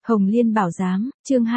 Hồng Liên Bảo Giám, chương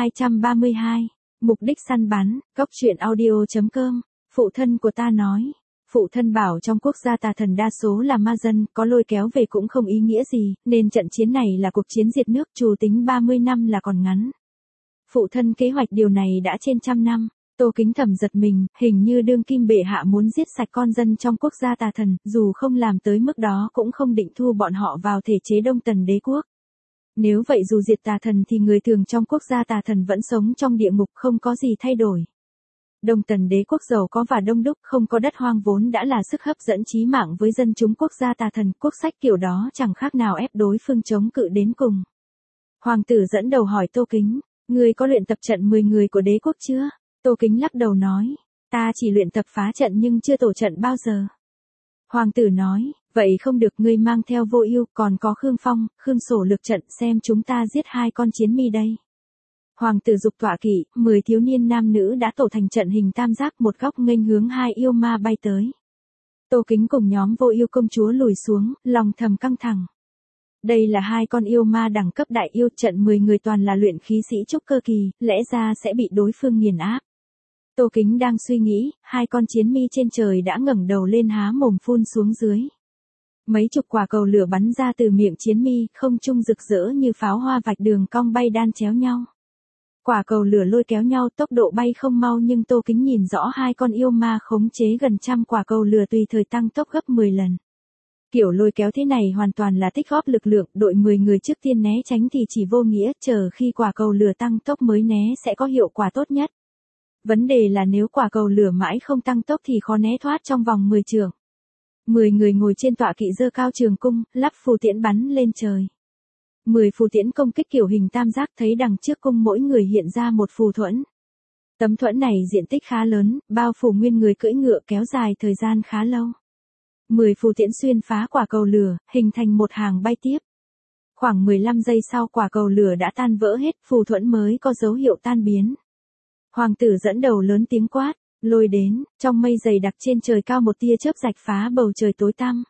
232, mục đích săn bắn, góc truyện audio.com, phụ thân của ta nói. Phụ thân bảo trong quốc gia tà thần đa số là ma dân, có lôi kéo về cũng không ý nghĩa gì, nên trận chiến này là cuộc chiến diệt nước, trù tính 30 năm là còn ngắn. Phụ thân kế hoạch điều này đã trên 100 năm. Tô Kính thầm giật mình, hình như đương kim bệ hạ muốn giết sạch con dân trong quốc gia tà thần, dù không làm tới mức đó cũng không định thu bọn họ vào thể chế Đông Tần đế quốc. Nếu vậy dù diệt tà thần thì người thường trong quốc gia tà thần vẫn sống trong địa ngục, không có gì thay đổi. Đông Tần đế quốc giàu có và đông đúc, không có đất hoang vốn đã là sức hấp dẫn chí mạng với dân chúng quốc gia tà thần, quốc sách kiểu đó chẳng khác nào ép đối phương chống cự đến cùng. Hoàng tử dẫn đầu hỏi Tô Kính, ngươi có luyện tập trận 10 người của đế quốc chưa? Tô Kính lắc đầu nói, ta chỉ luyện tập phá trận nhưng chưa tổ trận bao giờ. Hoàng tử nói, vậy không được, ngươi mang theo Vô Ưu, còn có Khương Phong, Khương Sổ lược trận, xem chúng ta giết 2 con chiến mi đây. Hoàng tử dục tọa kỵ, 10 thiếu niên nam nữ đã tổ thành trận hình tam giác, một góc nghênh hướng 2 yêu ma bay tới. Tô Kính cùng nhóm Vô Ưu công chúa lùi xuống, lòng thầm căng thẳng. Đây là 2 con yêu ma đẳng cấp đại yêu, trận 10 người toàn là luyện khí sĩ trúc cơ kỳ, lẽ ra sẽ bị đối phương nghiền áp. Tô Kính đang suy nghĩ, 2 con chiến mi trên trời đã ngẩng đầu lên há mồm phun xuống dưới. Mấy chục quả cầu lửa bắn ra từ miệng chiến mi, không trung rực rỡ như pháo hoa vạch đường cong bay đan chéo nhau. Quả cầu lửa lôi kéo nhau, tốc độ bay không mau nhưng Tô Kính nhìn rõ 2 con yêu ma khống chế gần 100 quả cầu lửa tùy thời tăng tốc gấp 10 lần. Kiểu lôi kéo thế này hoàn toàn là tích góp lực lượng, đội 10 người trước tiên né tránh thì chỉ vô nghĩa, chờ khi quả cầu lửa tăng tốc mới né sẽ có hiệu quả tốt nhất. Vấn đề là nếu quả cầu lửa mãi không tăng tốc thì khó né thoát trong vòng 10 trượng. 10 người ngồi trên tọa kỵ giơ cao trường cung, lắp phù tiễn bắn lên trời. 10 phù tiễn công kích kiểu hình tam giác, thấy đằng trước cung mỗi người hiện ra một phù thuẫn. Tấm thuẫn này diện tích khá lớn, bao phủ nguyên người cưỡi ngựa, kéo dài thời gian khá lâu. 10 phù tiễn xuyên phá quả cầu lửa, hình thành một hàng bay tiếp. Khoảng 15 giây sau quả cầu lửa đã tan vỡ hết, phù thuẫn mới có dấu hiệu tan biến. Hoàng tử dẫn đầu lớn tiếng quát, lôi đến, trong mây dày đặc trên trời cao một tia chớp rạch phá bầu trời tối tăm.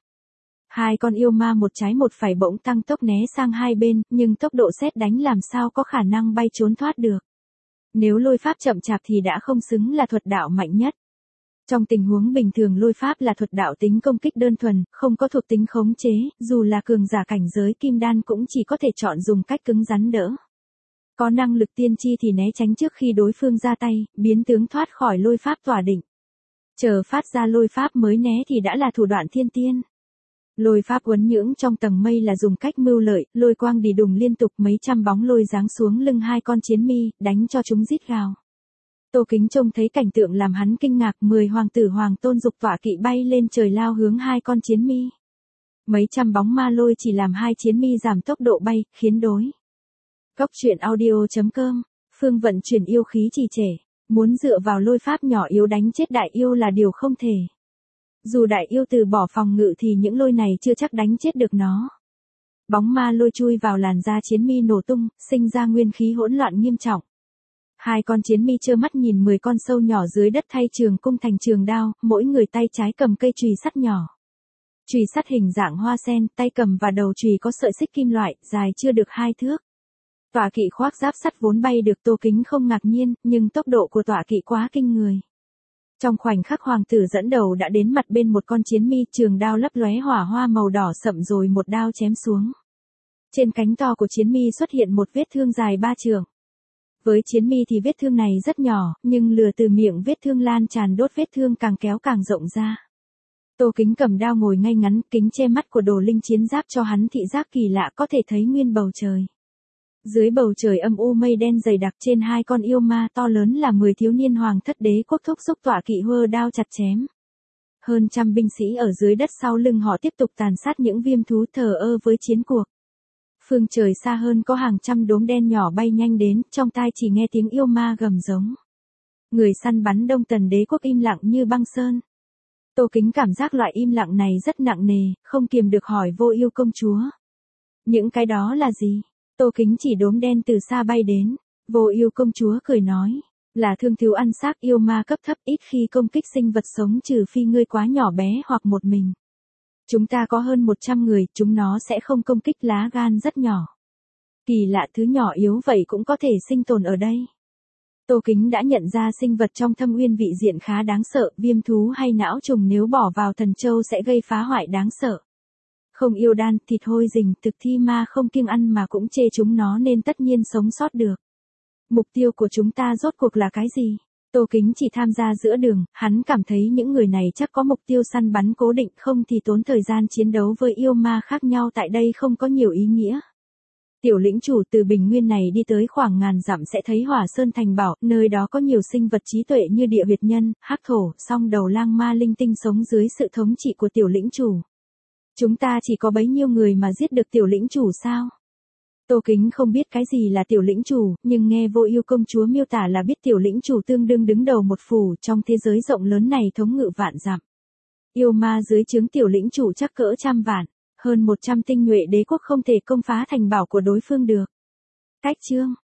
2 con yêu ma một trái một phải bỗng tăng tốc né sang hai bên, nhưng tốc độ sét đánh làm sao có khả năng bay trốn thoát được. Nếu lôi pháp chậm chạp thì đã không xứng là thuật đạo mạnh nhất. Trong tình huống bình thường lôi pháp là thuật đạo tính công kích đơn thuần, không có thuộc tính khống chế, dù là cường giả cảnh giới kim đan cũng chỉ có thể chọn dùng cách cứng rắn đỡ. Có năng lực tiên tri thì né tránh trước khi đối phương ra tay, biến tướng thoát khỏi lôi pháp tỏa định. Chờ phát ra lôi pháp mới né thì đã là thủ đoạn thiên tiên. Lôi pháp uốn nhưỡng trong tầng mây là dùng cách mưu lợi, lôi quang đi đùng liên tục, mấy trăm bóng lôi giáng xuống lưng 2 con chiến mi, đánh cho chúng rít gào. Tô Kính trông thấy cảnh tượng làm hắn kinh ngạc, 10 hoàng tử hoàng tôn dục tọa kỵ bay lên trời lao hướng 2 con chiến mi. Mấy trăm bóng ma lôi chỉ làm 2 chiến mi giảm tốc độ bay, khiến đối. Góc truyện audio.com, phương vận chuyển yêu khí trì trệ, muốn dựa vào lôi pháp nhỏ yếu đánh chết đại yêu là điều không thể. Dù đại yêu từ bỏ phòng ngự thì những lôi này chưa chắc đánh chết được nó. Bóng ma lôi chui vào làn da chiến mi nổ tung, sinh ra nguyên khí hỗn loạn nghiêm trọng. 2 con chiến mi trơ mắt nhìn 10 con sâu nhỏ dưới đất thay trường cung thành trường đao, mỗi người tay trái cầm cây chùy sắt nhỏ. Chùy sắt hình dạng hoa sen, tay cầm và đầu chùy có sợi xích kim loại, dài chưa được 2 thước. Tọa kỵ khoác giáp sắt vốn bay được, Tô Kính không ngạc nhiên, nhưng tốc độ của tọa kỵ quá kinh người. Trong khoảnh khắc hoàng tử dẫn đầu đã đến mặt bên một con chiến mi, trường đao lấp lóe hỏa hoa màu đỏ sậm rồi một đao chém xuống. Trên cánh to của chiến mi xuất hiện một vết thương dài 3 trượng. Với chiến mi thì vết thương này rất nhỏ, nhưng lửa từ miệng vết thương lan tràn đốt vết thương càng kéo càng rộng ra. Tô Kính cầm đao ngồi ngay ngắn, kính che mắt của đồ linh chiến giáp cho hắn thị giác kỳ lạ, có thể thấy nguyên bầu trời. Dưới bầu trời âm u mây đen dày đặc, trên 2 con yêu ma to lớn là 10 thiếu niên hoàng thất đế quốc thúc giục tọa kỵ hơ đao chặt chém. Hơn 100 binh sĩ ở dưới đất sau lưng họ tiếp tục tàn sát những viêm thú, thờ ơ với chiến cuộc. Phương trời xa hơn có hàng trăm đốm đen nhỏ bay nhanh đến, trong tai chỉ nghe tiếng yêu ma gầm giống. Người săn bắn Đông Tần đế quốc im lặng như băng sơn. Tô Kính cảm giác loại im lặng này rất nặng nề, không kiềm được hỏi Vô Ưu công chúa. Những cái đó là gì? Tô Kính chỉ đốm đen từ xa bay đến. Vô Ưu công chúa cười nói, là thương thú ăn xác yêu ma cấp thấp, ít khi công kích sinh vật sống trừ phi ngươi quá nhỏ bé hoặc một mình. Chúng ta có hơn 100 người, chúng nó sẽ không công kích, lá gan rất nhỏ. Kỳ lạ, thứ nhỏ yếu vậy cũng có thể sinh tồn ở đây. Tô Kính đã nhận ra sinh vật trong thâm uyên vị diện khá đáng sợ, viêm thú hay não trùng nếu bỏ vào thần châu sẽ gây phá hoại đáng sợ. Không yêu đan, thịt hôi rình, thực thi ma không kiêng ăn mà cũng chê chúng nó nên tất nhiên sống sót được. Mục tiêu của chúng ta rốt cuộc là cái gì? Tô Kính chỉ tham gia giữa đường, hắn cảm thấy những người này chắc có mục tiêu săn bắn cố định, không thì tốn thời gian chiến đấu với yêu ma khác nhau tại đây không có nhiều ý nghĩa. Tiểu lĩnh chủ từ bình nguyên này đi tới khoảng ngàn dặm sẽ thấy Hỏa Sơn Thành Bảo, nơi đó có nhiều sinh vật trí tuệ như địa huyệt nhân, hắc thổ, song đầu lang ma linh tinh sống dưới sự thống trị của tiểu lĩnh chủ. Chúng ta chỉ có bấy nhiêu người mà giết được tiểu lĩnh chủ sao? Tô Kính không biết cái gì là tiểu lĩnh chủ, nhưng nghe Vô Ưu công chúa miêu tả là biết tiểu lĩnh chủ tương đương đứng đầu một phủ trong thế giới rộng lớn này thống ngự vạn dặm. Yêu ma dưới trướng tiểu lĩnh chủ chắc cỡ trăm vạn, hơn 100 tinh nhuệ đế quốc không thể công phá thành bảo của đối phương được. Cách chương